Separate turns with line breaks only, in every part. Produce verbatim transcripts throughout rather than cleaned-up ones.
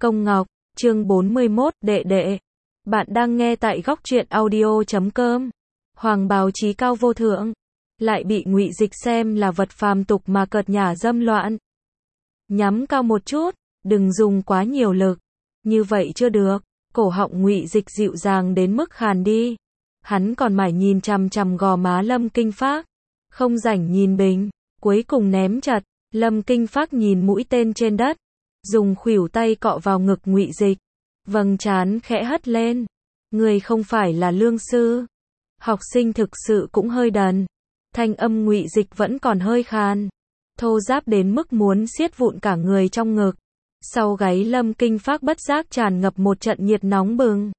Công Ngọc, chương bốn mươi mốt, đệ đệ. Bạn đang nghe tại góc truyện audio chấm com. Hoàng bào chí cao vô thượng, lại bị Ngụy Dịch xem là vật phàm tục mà cợt nhả dâm loạn. Nhắm cao một chút, đừng dùng quá nhiều lực. Như vậy chưa được. Cổ họng Ngụy Dịch dịu dàng đến mức khàn đi. Hắn còn mải nhìn chằm chằm gò má Lâm Kinh Phác, không rảnh nhìn Bình, cuối cùng ném chặt. Lâm Kinh Phác nhìn mũi tên trên đất, dùng khuỷu tay cọ vào ngực Ngụy Dịch, vầng trán khẽ hất lên. Người không phải là lương sư. Học sinh thực sự cũng hơi đần. Thanh âm Ngụy Dịch vẫn còn hơi khàn, thô ráp đến mức muốn xiết vụn cả người trong ngực. Sau gáy Lâm Kinh Phác bất giác tràn ngập một trận nhiệt nóng bừng.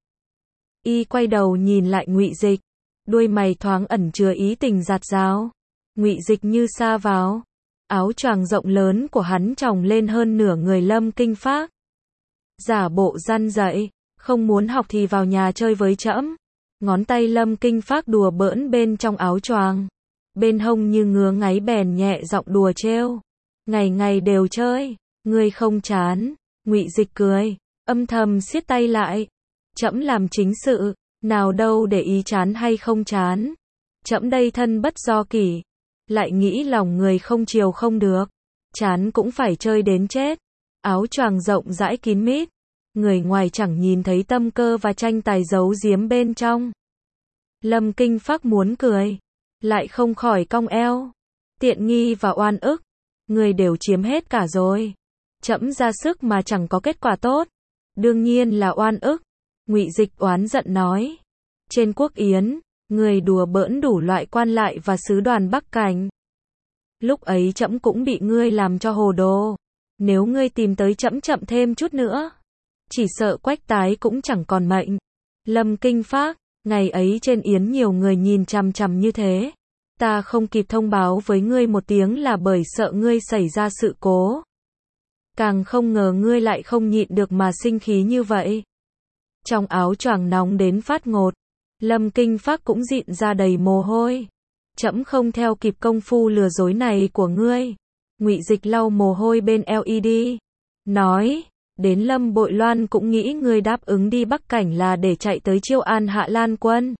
Y quay đầu nhìn lại Ngụy Dịch, đuôi mày thoáng ẩn chứa ý tình giạt rào. Ngụy Dịch như sa vào. Áo choàng rộng lớn của hắn tròng lên hơn nửa người Lâm Kinh Phác. Giả bộ răn dậy, không muốn học thì vào nhà chơi với trẫm. Ngón tay Lâm Kinh Phác đùa bỡn bên trong áo choàng, bên hông như ngứa ngáy bèn nhẹ giọng đùa trêu. Ngày ngày đều chơi, ngươi không chán? Ngụy Dịch cười, âm thầm siết tay lại. Trẫm làm chính sự, nào đâu để ý chán hay không chán. Trẫm đây thân bất do kỷ, lại nghĩ lòng người không chiều không được, chán cũng phải chơi đến chết. Áo choàng rộng rãi kín mít, người ngoài chẳng nhìn thấy tâm cơ và tranh tài giấu giếm bên trong. Lâm Kinh Phác muốn cười, lại không khỏi cong eo. Tiện nghi và oan ức, người đều chiếm hết cả rồi. Trẫm ra sức mà chẳng có kết quả tốt, đương nhiên là oan ức. Ngụy Dịch oán giận nói. Trên quốc yến, người đùa bỡn đủ loại quan lại và sứ đoàn Bắc Cảnh. Lúc ấy trẫm cũng bị ngươi làm cho hồ đồ. Nếu ngươi tìm tới trẫm chậm thêm chút nữa, chỉ sợ Quách Tái cũng chẳng còn mệnh. Lâm Kinh Phác, ngày ấy trên yến nhiều người nhìn chằm chằm như thế. Ta không kịp thông báo với ngươi một tiếng là bởi sợ ngươi xảy ra sự cố. Càng không ngờ ngươi lại không nhịn được mà sinh khí như vậy. Trong áo choàng nóng đến phát ngột, Lâm Kinh Phác cũng dịn ra đầy mồ hôi. Trẫm không theo kịp công phu lừa dối này của ngươi. Ngụy Dịch lau mồ hôi bên eo y đi, nói, đến Lâm Bội Loan cũng nghĩ ngươi đáp ứng đi Bắc Cảnh là để chạy tới chiêu an Hạ Lan quân.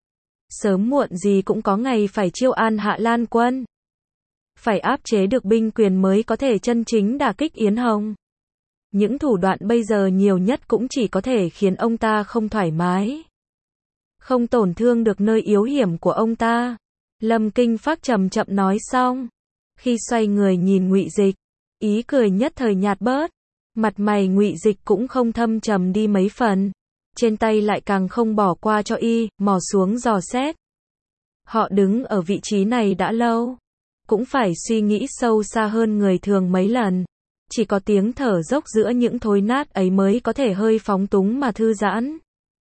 Sớm muộn gì cũng có ngày phải chiêu an Hạ Lan quân. Phải áp chế được binh quyền mới có thể chân chính đả kích Yến Hồng. Những thủ đoạn bây giờ nhiều nhất cũng chỉ có thể khiến ông ta không thoải mái, không tổn thương được nơi yếu hiểm của ông ta. Lâm Kinh Phác chậm chậm nói xong, khi xoay người nhìn Ngụy Dịch, ý cười nhất thời nhạt bớt. Mặt mày Ngụy Dịch cũng không thâm trầm đi mấy phần, trên tay lại càng không bỏ qua cho y, mò xuống dò xét. Họ đứng ở vị trí này đã lâu, cũng phải suy nghĩ sâu xa hơn người thường mấy lần. Chỉ có tiếng thở dốc giữa những thối nát ấy mới có thể hơi phóng túng mà thư giãn.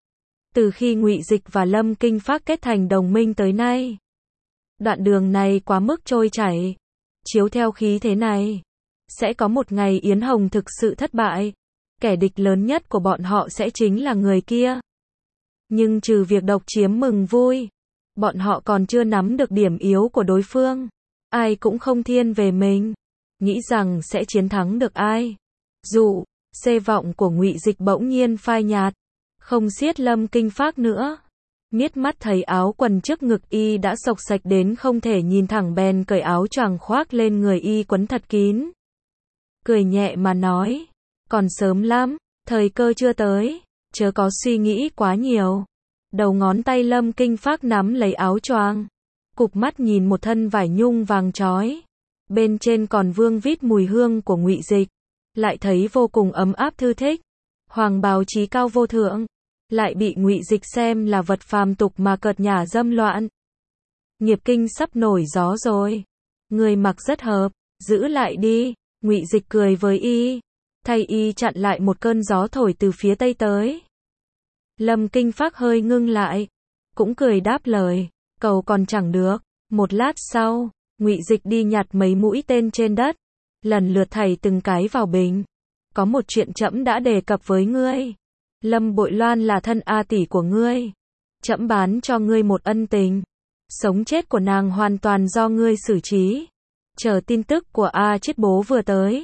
Từ khi Ngụy Dịch và Lâm Kinh Phác kết thành đồng minh tới nay, đoạn đường này quá mức trôi chảy. Chiếu theo khí thế này, sẽ có một ngày Yến Hồng thực sự thất bại. Kẻ địch lớn nhất của bọn họ sẽ chính là người kia. Nhưng trừ việc độc chiếm mừng vui, bọn họ còn chưa nắm được điểm yếu của đối phương. Ai cũng không thiên về mình, nghĩ rằng sẽ chiến thắng được ai. Dụ, xê vọng của Ngụy Dịch bỗng nhiên phai nhạt, không siết Lâm Kinh Phác nữa. Miết mắt thấy áo quần trước ngực y đã xộc xạch đến không thể nhìn thẳng bèn cởi áo choàng khoác lên người y quấn thật kín. Cười nhẹ mà nói, còn sớm lắm, thời cơ chưa tới, chớ có suy nghĩ quá nhiều. Đầu ngón tay Lâm Kinh Phác nắm lấy áo choàng, cụp mắt nhìn một thân vải nhung vàng chói, bên trên còn vương vít mùi hương của Ngụy Dịch, lại thấy vô cùng ấm áp thư thích. Hoàng bào chí cao vô thượng, lại bị Ngụy Dịch xem là vật phàm tục mà cợt nhả dâm loạn. Nghiệp kinh sắp nổi gió rồi, người mặc rất hợp, giữ lại đi. Ngụy Dịch cười với y, thay y chặn lại một cơn gió thổi từ phía tây tới. Lâm Kinh Phác hơi ngưng lại, cũng cười đáp lời, cầu còn chẳng được. Một lát sau, Ngụy Dịch đi nhặt mấy mũi tên trên đất, lần lượt thảy từng cái vào bình. Có một chuyện trẫm đã đề cập với ngươi. Lâm Bội Loan là thân A tỷ của ngươi, trẫm bán cho ngươi một ân tình. Sống chết của nàng hoàn toàn do ngươi xử trí. Chờ tin tức của A chết bố vừa tới,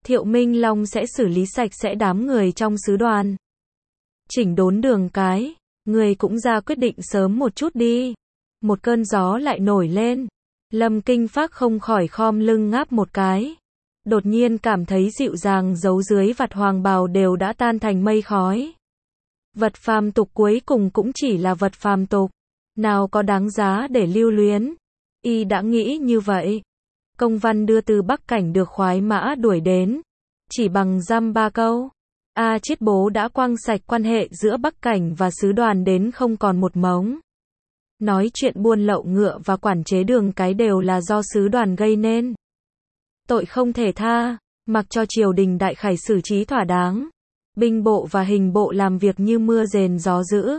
Thiệu Minh Long sẽ xử lý sạch sẽ đám người trong sứ đoàn. Chỉnh đốn đường cái, người cũng ra quyết định sớm một chút đi. Một cơn gió lại nổi lên. Lâm Kinh Phác không khỏi khom lưng ngáp một cái. Đột nhiên cảm thấy dịu dàng giấu dưới vạt hoàng bào đều đã tan thành mây khói. Vật phàm tục cuối cùng cũng chỉ là vật phàm tục. Nào có đáng giá để lưu luyến. Y đã nghĩ như vậy. Công văn đưa từ Bắc Cảnh được khoái mã đuổi đến. Chỉ bằng dăm ba câu. A Chiết Bố đã quăng sạch quan hệ giữa Bắc Cảnh và sứ đoàn đến không còn một mống. Nói chuyện buôn lậu ngựa và quản chế đường cái đều là do sứ đoàn gây nên. Tội không thể tha, mặc cho triều đình đại khải xử trí thỏa đáng. Binh bộ và hình bộ làm việc như mưa rền gió dữ.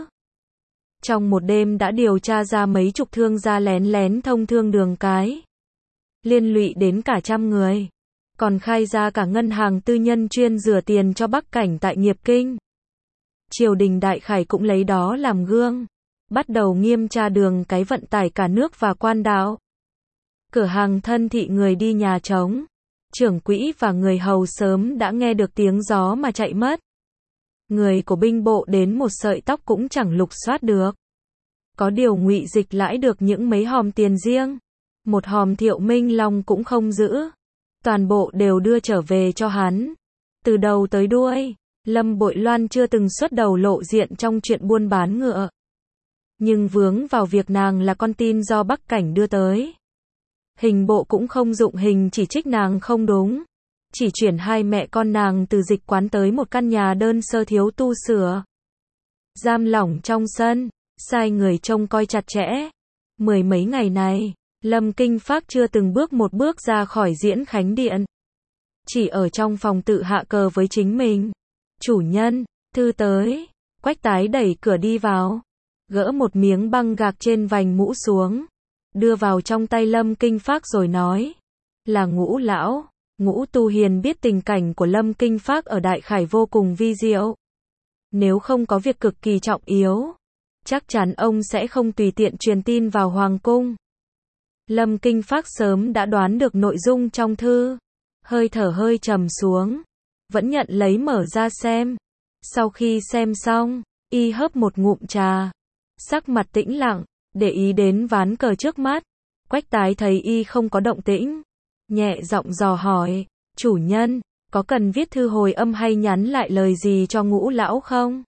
Trong một đêm đã điều tra ra mấy chục thương gia lén lén thông thương đường cái. Liên lụy đến cả trăm người. Còn khai ra cả ngân hàng tư nhân chuyên rửa tiền cho Bắc Cảnh tại Nghiệp Kinh. Triều đình đại khải cũng lấy đó làm gương. Bắt đầu nghiêm tra đường cái vận tải cả nước và quan đạo. Cửa hàng thân thị người đi nhà trống. Trưởng quỹ và người hầu sớm đã nghe được tiếng gió mà chạy mất. Người của binh bộ đến một sợi tóc cũng chẳng lục soát được. Có điều Ngụy Dịch lãi được những mấy hòm tiền riêng. Một hòm Thiệu Minh Long cũng không giữ. Toàn bộ đều đưa trở về cho hắn. Từ đầu tới đuôi, Lâm Bội Loan chưa từng xuất đầu lộ diện trong chuyện buôn bán ngựa. Nhưng vướng vào việc nàng là con tin do Bắc Cảnh đưa tới. Hình bộ cũng không dụng hình chỉ trích nàng không đúng. Chỉ chuyển hai mẹ con nàng từ dịch quán tới một căn nhà đơn sơ thiếu tu sửa. Giam lỏng trong sân, sai người trông coi chặt chẽ. Mười mấy ngày này, Lâm Kinh Phác chưa từng bước một bước ra khỏi Diễn Khánh Điện. Chỉ ở trong phòng tự hạ cờ với chính mình. Chủ nhân, thư tới. Quách Tái đẩy cửa đi vào. Gỡ một miếng băng gạc trên vành mũ xuống. Đưa vào trong tay Lâm Kinh Phác rồi nói. Là Ngũ lão. Ngũ Tu Hiền biết tình cảnh của Lâm Kinh Phác ở Đại Khải vô cùng vi diệu. Nếu không có việc cực kỳ trọng yếu, chắc chắn ông sẽ không tùy tiện truyền tin vào Hoàng cung. Lâm Kinh Phác sớm đã đoán được nội dung trong thư. Hơi thở hơi trầm xuống. Vẫn nhận lấy mở ra xem. Sau khi xem xong, y hớp một ngụm trà. Sắc mặt tĩnh lặng, để ý đến ván cờ trước mắt. Quách Tái thấy y không có động tĩnh. Nhẹ giọng dò hỏi, chủ nhân, có cần viết thư hồi âm hay nhắn lại lời gì cho Ngũ lão không?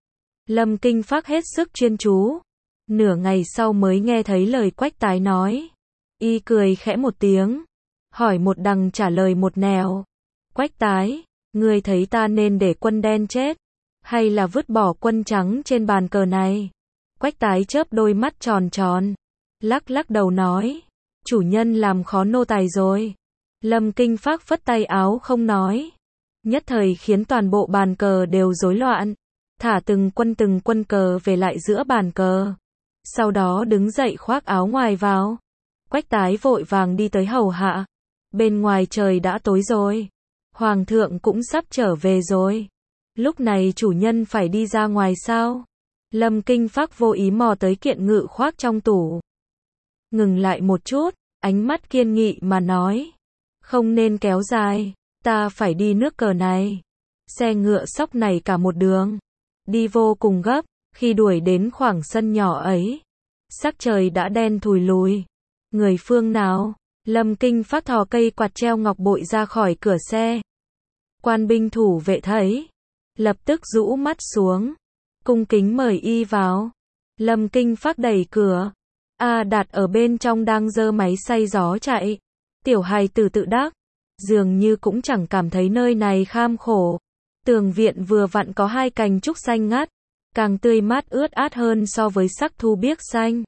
Lâm Kinh Phác hết sức chuyên chú. Nửa ngày sau mới nghe thấy lời Quách Tái nói. Y cười khẽ một tiếng. Hỏi một đằng trả lời một nẻo. Quách Tái, ngươi thấy ta nên để quân đen chết, hay là vứt bỏ quân trắng trên bàn cờ này? Quách Tái chớp đôi mắt tròn tròn. Lắc lắc đầu nói. Chủ nhân làm khó nô tài rồi. Lâm Kinh Phác phất tay áo không nói. Nhất thời khiến toàn bộ bàn cờ đều rối loạn. Thả từng quân từng quân cờ về lại giữa bàn cờ. Sau đó đứng dậy khoác áo ngoài vào. Quách Tái vội vàng đi tới hầu hạ. Bên ngoài trời đã tối rồi. Hoàng thượng cũng sắp trở về rồi. Lúc này chủ nhân phải đi ra ngoài sao? Lâm Kinh Phác vô ý mò tới kiện ngự khoác trong tủ. Ngừng lại một chút, ánh mắt kiên nghị mà nói. Không nên kéo dài, ta phải đi nước cờ này. Xe ngựa sóc này cả một đường. Đi vô cùng gấp, khi đuổi đến khoảng sân nhỏ ấy. Sắc trời đã đen thùi lùi. Người phương nào? Lâm Kinh Phác thò cây quạt treo ngọc bội ra khỏi cửa xe. Quan binh thủ vệ thấy. Lập tức rũ mắt xuống. Cung kính mời y vào. Lâm Kinh Phác đẩy cửa. A Đạt ở bên trong đang giơ máy xay gió chạy. Tiểu hài tử tự đắc. Dường như cũng chẳng cảm thấy nơi này kham khổ. Tường viện vừa vặn có hai cành trúc xanh ngắt. Càng tươi mát ướt át hơn so với sắc thu biếc xanh.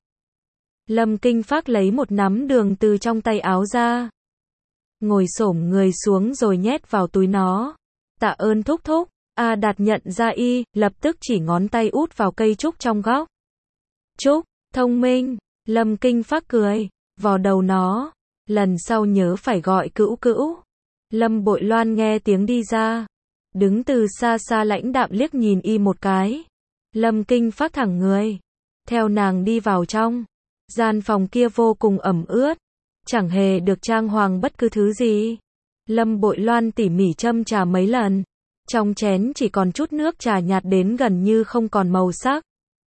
Lâm Kinh Phác lấy một nắm đường từ trong tay áo ra. Ngồi xổm người xuống rồi nhét vào túi nó. Tạ ơn thúc thúc. A Đạt nhận ra y, lập tức chỉ ngón tay út vào cây trúc trong góc. Trúc, thông minh. Lâm Kinh Phác cười, vò đầu nó. Lần sau nhớ phải gọi cữu cữu. Lâm Bội Loan nghe tiếng đi ra. Đứng từ xa xa lãnh đạm liếc nhìn y một cái. Lâm Kinh Phác thẳng người. Theo nàng đi vào trong. Gian phòng kia vô cùng ẩm ướt. Chẳng hề được trang hoàng bất cứ thứ gì. Lâm Bội Loan tỉ mỉ châm trà mấy lần. Trong chén chỉ còn chút nước trà nhạt đến gần như không còn màu sắc.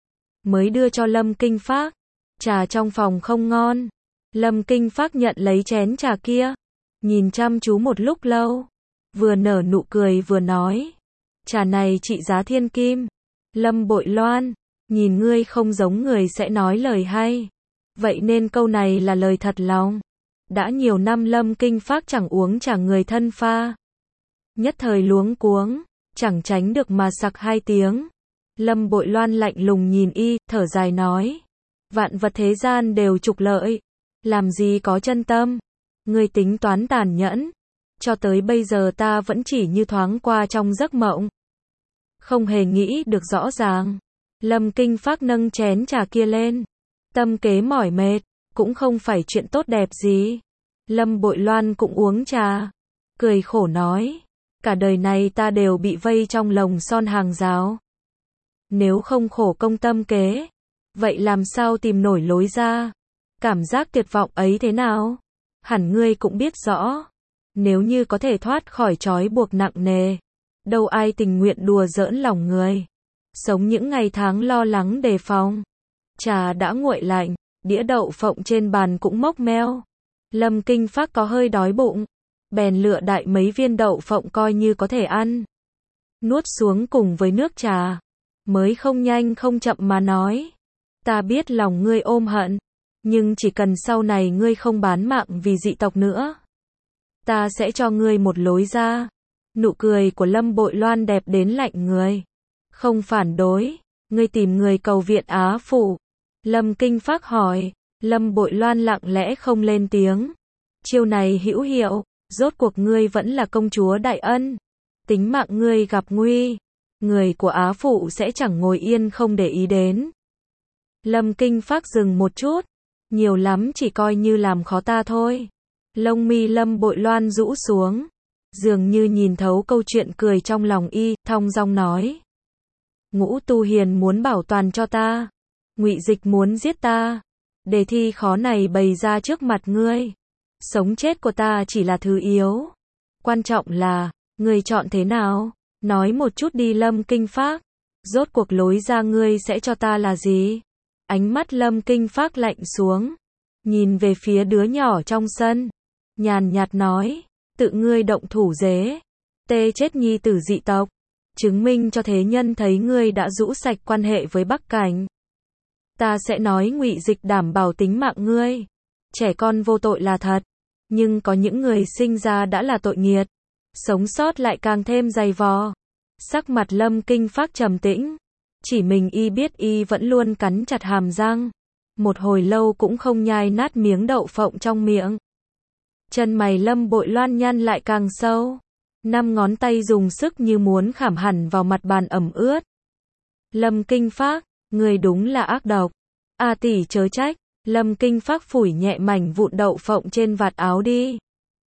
Mới đưa cho Lâm Kinh Phác. Trà trong phòng không ngon. Lâm Kinh Phác nhận lấy chén trà kia. Nhìn chăm chú một lúc lâu. Vừa nở nụ cười vừa nói. Trà này trị giá thiên kim. Lâm Bội Loan, nhìn ngươi không giống người sẽ nói lời hay. Vậy nên câu này là lời thật lòng. Đã nhiều năm Lâm Kinh Phác chẳng uống trà người thân pha. Nhất thời luống cuống, chẳng tránh được mà sặc hai tiếng. Lâm Bội Loan lạnh lùng nhìn y, thở dài nói. Vạn vật thế gian đều trục lợi. Làm gì có chân tâm. Ngươi tính toán tàn nhẫn. Cho tới bây giờ ta vẫn chỉ như thoáng qua trong giấc mộng. Không hề nghĩ được rõ ràng. Lâm Kinh Phác nâng chén trà kia lên. Tâm kế mỏi mệt, cũng không phải chuyện tốt đẹp gì. Lâm Bội Loan cũng uống trà. Cười khổ nói. Cả đời này ta đều bị vây trong lồng son hàng rào. Nếu không khổ công tâm kế, vậy làm sao tìm nổi lối ra? Cảm giác tuyệt vọng ấy thế nào? Hẳn ngươi cũng biết rõ. Nếu như có thể thoát khỏi trói buộc nặng nề, đâu ai tình nguyện đùa giỡn lòng người. Sống những ngày tháng lo lắng đề phòng. Trà đã nguội lạnh, đĩa đậu phộng trên bàn cũng mốc meo. Lâm Kinh Phác có hơi đói bụng, bèn lựa đại mấy viên đậu phộng coi như có thể ăn. Nuốt xuống cùng với nước trà, mới không nhanh không chậm mà nói. Ta biết lòng ngươi ôm hận, nhưng chỉ cần sau này ngươi không bán mạng vì dị tộc nữa, ta sẽ cho ngươi một lối ra. Nụ cười của Lâm Bội Loan đẹp đến lạnh người. Không phản đối, ngươi tìm người cầu viện Á Phụ. Lâm Kinh Phác hỏi. Lâm Bội Loan lặng lẽ không lên tiếng. Chiêu này hữu hiệu, rốt cuộc ngươi vẫn là công chúa đại ân. Tính mạng ngươi gặp nguy, người của Á Phụ sẽ chẳng ngồi yên không để ý đến. Lâm Kinh Phác dừng một chút. Nhiều lắm chỉ coi như làm khó ta thôi. Lông mi Lâm Bội Loan rũ xuống. Dường như nhìn thấu câu chuyện cười trong lòng y, thong dong nói. Ngũ Tu Hiền muốn bảo toàn cho ta. Ngụy Dịch muốn giết ta. Đề thi khó này bày ra trước mặt ngươi. Sống chết của ta chỉ là thứ yếu. Quan trọng là, ngươi chọn thế nào? Nói một chút đi Lâm Kinh Phác. Rốt cuộc lối ra ngươi sẽ cho ta là gì? Ánh mắt Lâm Kinh Phác lạnh xuống. Nhìn về phía đứa nhỏ trong sân. Nhàn nhạt nói. Tự ngươi động thủ dế. Tê chết nhi tử dị tộc. Chứng minh cho thế nhân thấy ngươi đã rũ sạch quan hệ với Bắc Cảnh. Ta sẽ nói Ngụy Dịch đảm bảo tính mạng ngươi. Trẻ con vô tội là thật. Nhưng có những người sinh ra đã là tội nghiệt. Sống sót lại càng thêm dày vò. Sắc mặt Lâm Kinh Phác trầm tĩnh. Chỉ mình y biết y vẫn luôn cắn chặt hàm răng. Một hồi lâu cũng không nhai nát miếng đậu phộng trong miệng. Chân mày Lâm Bội Loan nhăn lại càng sâu. Năm ngón tay dùng sức như muốn khảm hẳn vào mặt bàn ẩm ướt. Lâm Kinh Phác, người đúng là ác độc. A tỷ chớ trách. Lâm Kinh Phác phủi nhẹ mảnh vụn đậu phộng trên vạt áo đi.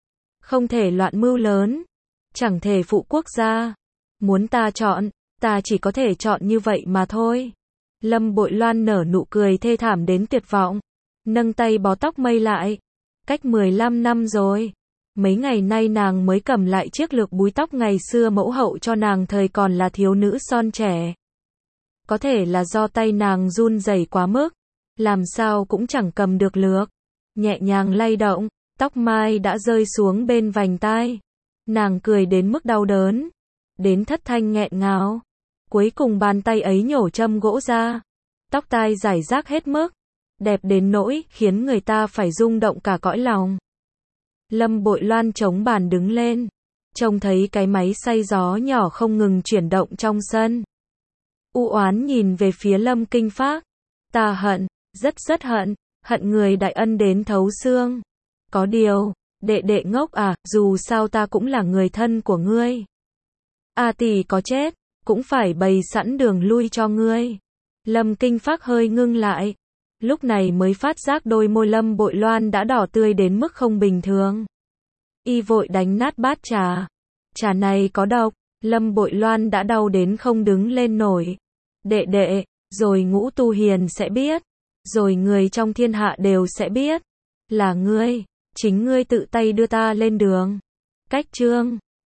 Không thể loạn mưu lớn. Chẳng thể phụ quốc gia. Muốn ta chọn, ta chỉ có thể chọn như vậy mà thôi. Lâm Bội Loan nở nụ cười thê thảm đến tuyệt vọng. Nâng tay bó tóc mây lại. Cách mười lăm năm rồi. Mấy ngày nay nàng mới cầm lại chiếc lược búi tóc ngày xưa mẫu hậu cho nàng thời còn là thiếu nữ son trẻ. Có thể là do tay nàng run rẩy quá mức. Làm sao cũng chẳng cầm được lược. Nhẹ nhàng lay động, tóc mai đã rơi xuống bên vành tai. Nàng cười đến mức đau đớn. Đến thất thanh nghẹn ngào. Cuối cùng bàn tay ấy nhổ châm gỗ ra. Tóc tai rải rác hết mức. Đẹp đến nỗi khiến người ta phải rung động cả cõi lòng. Lâm Bội Loan chống bàn đứng lên. Trông thấy cái máy xay gió nhỏ không ngừng chuyển động trong sân. U oán nhìn về phía Lâm Kinh Phác. Ta hận, rất rất hận, hận người đại ân đến thấu xương. Có điều, đệ đệ ngốc à, dù sao ta cũng là người thân của ngươi. A tỷ có chết, cũng phải bày sẵn đường lui cho ngươi. Lâm Kinh Phác hơi ngưng lại. Lúc này mới phát giác đôi môi Lâm Bội Loan đã đỏ tươi đến mức không bình thường. Y vội đánh nát bát trà. Trà này có độc. Lâm Bội Loan đã đau đến không đứng lên nổi. Đệ đệ, rồi Ngũ Tu Hiền sẽ biết. Rồi người trong thiên hạ đều sẽ biết. Là ngươi, chính ngươi tự tay đưa ta lên đường. Cách chương